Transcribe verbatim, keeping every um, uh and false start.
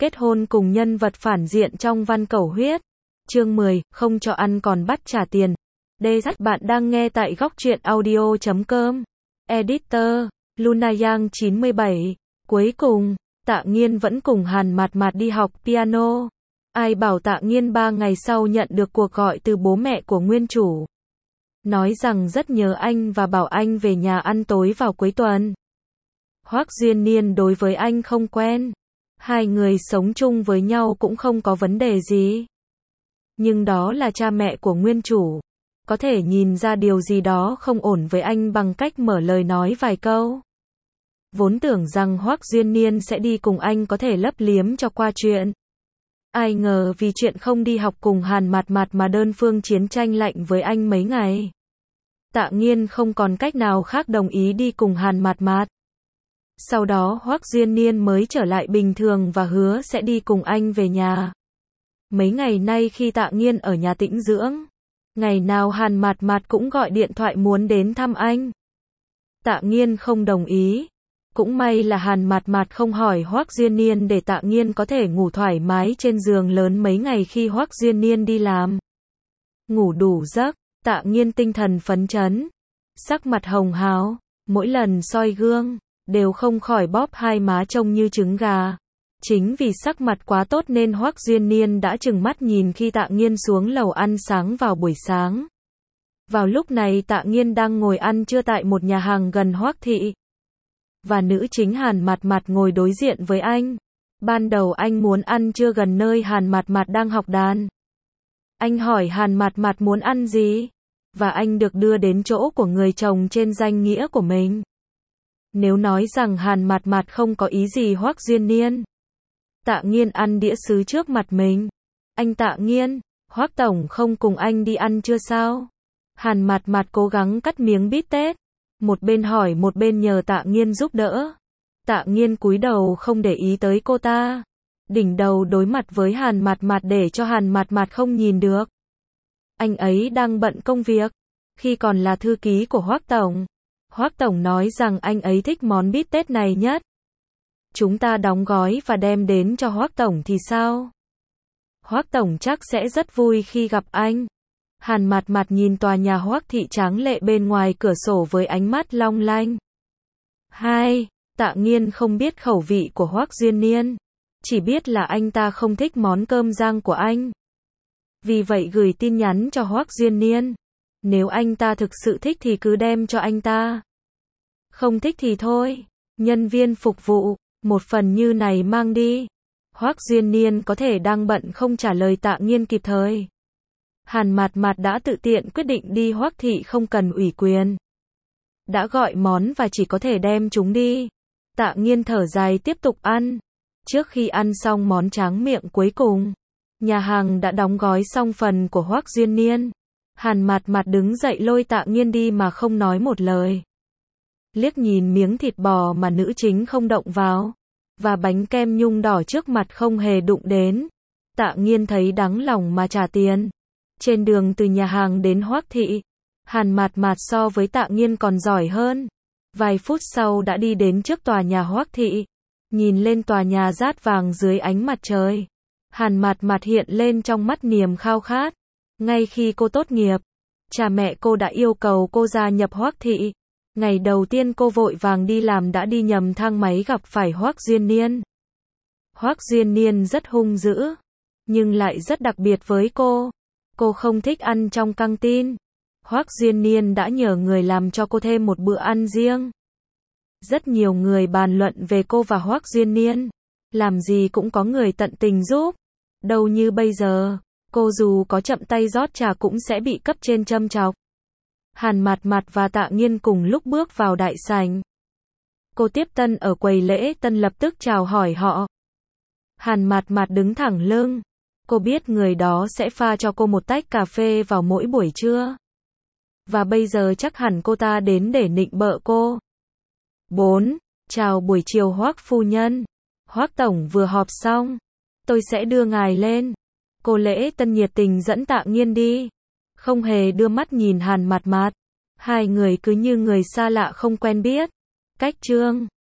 Kết hôn cùng nhân vật phản diện trong Văn Cẩu Huyết. Chương mười, không cho ăn còn bắt trả tiền. Đê dắt bạn đang nghe tại góc truyện audio chấm com. Editor, Luna Yang chín mươi bảy. Cuối cùng, Tạ Nghiên vẫn cùng Hàn Mạt Mạt đi học piano. Ai bảo Tạ Nghiên ba ngày sau nhận được cuộc gọi từ bố mẹ của nguyên chủ. Nói rằng rất nhớ anh và bảo anh về nhà ăn tối vào cuối tuần. Hoắc Duyên Niên đối với anh không quen. Hai người sống chung với nhau cũng không có vấn đề gì. Nhưng đó là cha mẹ của nguyên chủ. Có thể nhìn ra điều gì đó không ổn với anh bằng cách mở lời nói vài câu. Vốn tưởng rằng Hoắc Duyên Niên sẽ đi cùng anh có thể lấp liếm cho qua chuyện. Ai ngờ vì chuyện không đi học cùng Hàn Mạt Mạt mà đơn phương chiến tranh lạnh với anh mấy ngày. Tạ Nghiên không còn cách nào khác đồng ý đi cùng Hàn Mạt Mạt. Sau đó Hoắc Duyên Niên mới trở lại bình thường và hứa sẽ đi cùng anh về nhà. Mấy ngày nay khi Tạ Nghiên ở nhà tĩnh dưỡng, ngày nào Hàn Mạt Mạt cũng gọi điện thoại muốn đến thăm anh. Tạ Nghiên không đồng ý. Cũng may là Hàn Mạt Mạt không hỏi Hoắc Duyên Niên để Tạ Nghiên có thể ngủ thoải mái trên giường lớn mấy ngày khi Hoắc Duyên Niên đi làm. Ngủ đủ giấc, Tạ Nghiên tinh thần phấn chấn, sắc mặt hồng hào, mỗi lần soi gương, đều không khỏi bóp hai má trông như trứng gà. Chính vì sắc mặt quá tốt nên Hoắc Duyên Niên đã trừng mắt nhìn khi Tạ Nghiên xuống lầu ăn sáng vào buổi sáng. Vào lúc này Tạ Nghiên đang ngồi ăn trưa tại một nhà hàng gần Hoắc thị. Và nữ chính Hàn Mạt Mạt ngồi đối diện với anh. Ban đầu anh muốn ăn trưa gần nơi Hàn Mạt Mạt đang học đàn. Anh hỏi Hàn Mạt Mạt muốn ăn gì? Và anh được đưa đến chỗ của người chồng trên danh nghĩa của mình. Nếu nói rằng Hàn Mạt Mạt không có ý gì Hoắc Duyên Niên. Tạ Nghiên ăn đĩa sứ trước mặt mình. Anh Tạ Nghiên, Hoắc tổng không cùng anh đi ăn trưa sao? Hàn Mạt Mạt cố gắng cắt miếng bít tết. Một bên hỏi một bên nhờ Tạ Nghiên giúp đỡ. Tạ Nghiên cúi đầu không để ý tới cô ta. Đỉnh đầu đối mặt với Hàn Mạt Mạt để cho Hàn Mạt Mạt không nhìn được. Anh ấy đang bận công việc. Khi còn là thư ký của Hoắc tổng. Hoắc tổng nói rằng anh ấy thích món bít tết này nhất. Chúng ta đóng gói và đem đến cho Hoắc tổng thì sao? Hoắc tổng chắc sẽ rất vui khi gặp anh. Hàn Mạt Mạt nhìn tòa nhà Hoắc thị tráng lệ bên ngoài cửa sổ với ánh mắt long lanh. Hai, Tạ Nghiên không biết khẩu vị của Hoắc Duyên Niên, chỉ biết là anh ta không thích món cơm rang của anh. Vì vậy gửi tin nhắn cho Hoắc Duyên Niên, nếu anh ta thực sự thích thì cứ đem cho anh ta. Không thích thì thôi, nhân viên phục vụ, một phần như này mang đi. Hoắc Duyên Niên có thể đang bận không trả lời Tạ Nghiên kịp thời. Hàn Mạt Mạt đã tự tiện quyết định đi Hoắc thị không cần ủy quyền. Đã gọi món và chỉ có thể đem chúng đi. Tạ Nghiên thở dài tiếp tục ăn. Trước khi ăn xong món tráng miệng cuối cùng, nhà hàng đã đóng gói xong phần của Hoắc Duyên Niên. Hàn Mạt Mạt đứng dậy lôi Tạ Nghiên đi mà không nói một lời. Liếc nhìn miếng thịt bò mà nữ chính không động vào, và bánh kem nhung đỏ trước mặt không hề đụng đến. Tạ Nghiên thấy đắng lòng mà trả tiền. Trên đường từ nhà hàng đến Hoắc thị, Hàn Mạt Mạt so với Tạ Nghiên còn giỏi hơn. Vài phút sau đã đi đến trước tòa nhà Hoắc thị. Nhìn lên tòa nhà rát vàng dưới ánh mặt trời. Hàn Mạt Mạt hiện lên trong mắt niềm khao khát. Ngay khi cô tốt nghiệp, cha mẹ cô đã yêu cầu cô gia nhập Hoắc thị. Ngày đầu tiên cô vội vàng đi làm đã đi nhầm thang máy gặp phải Hoắc Duyên Niên. Hoắc Duyên Niên rất hung dữ, nhưng lại rất đặc biệt với cô. Cô không thích ăn trong căng tin. Hoắc Duyên Niên đã nhờ người làm cho cô thêm một bữa ăn riêng. Rất nhiều người bàn luận về cô và Hoắc Duyên Niên. Làm gì cũng có người tận tình giúp. Đâu như bây giờ, cô dù có chậm tay rót trà cũng sẽ bị cấp trên châm chọc. Hàn Mạt Mạt và Tạ Nghiên cùng lúc bước vào đại sảnh. Cô tiếp tân ở quầy lễ tân lập tức chào hỏi họ. Hàn Mạt Mạt đứng thẳng lưng. Cô biết người đó sẽ pha cho cô một tách cà phê vào mỗi buổi trưa. Và bây giờ chắc hẳn cô ta đến để nịnh bợ cô. bốn. Chào buổi chiều Hoắc phu nhân. Hoắc tổng vừa họp xong. Tôi sẽ đưa ngài lên. Cô lễ tân nhiệt tình dẫn Tạ Nghiên đi. Không hề đưa mắt nhìn Hàn Mạt Mạt. Hai người cứ như người xa lạ không quen biết. Cách chương